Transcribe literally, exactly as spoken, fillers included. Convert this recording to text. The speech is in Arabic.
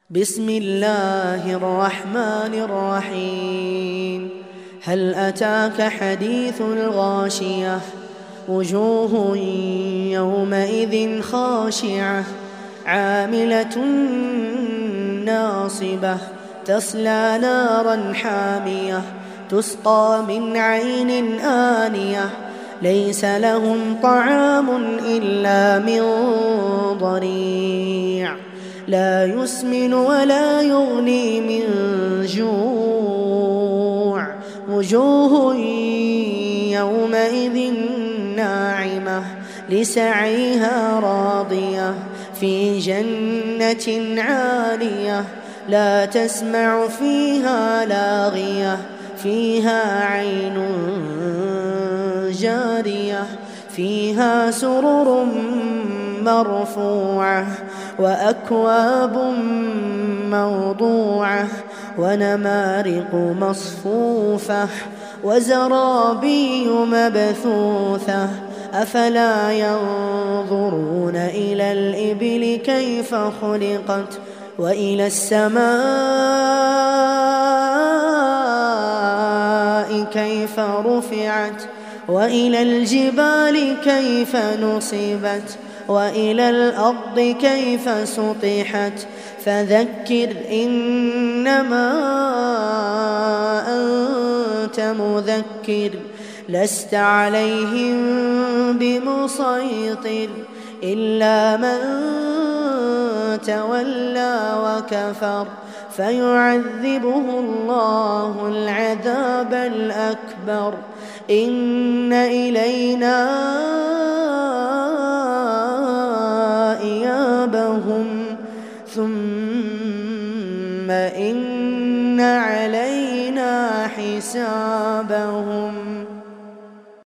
بسم الله الرحمن الرحيم. هل أتاك حديث الغاشية؟ وجوه يومئذ خاشعة عاملة ناصبة تصلى نارا حامية تسقى من عين آنية ليس لهم طعام إلا من ضريع لا يسمن ولا يغني من جوع. وجوه يومئذ ناعمة لسعيها راضية في جنة عالية لا تسمع فيها لاغية فيها عين جارية فيها سرر مرفوعة وأكواب موضوعة ونمارق مصفوفة وزرابي مبثوثة أفلا ينظرون إلى الإبل كيف خلقت وإلى السماء كيف رفعت وإلى الجبال كيف نصبت وإلى الأرض كيف سطحت فذكر إنما أنت مذكر لست عليهم بمسيطر إلا من تولى وكفر فيعذبه الله العذاب الأكبر إن إلينا إيابهم ثم إن علينا حسابهم.